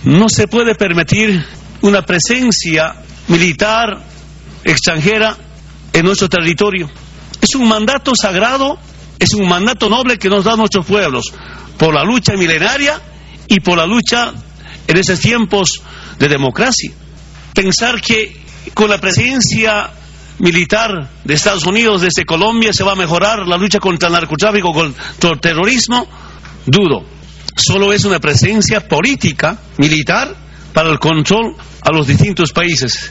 No se puede permitir una presencia militar extranjera en nuestro territorio. Es un mandato sagrado, es un mandato noble que nos dan nuestros pueblos por la lucha milenaria y por la lucha en esos tiempos de democracia. Pensar que con la presencia militar de Estados Unidos desde Colombia se va a mejorar la lucha contra el narcotráfico, contra el terrorismo, dudo. Solo es una presencia política, militar, para el control a los distintos países.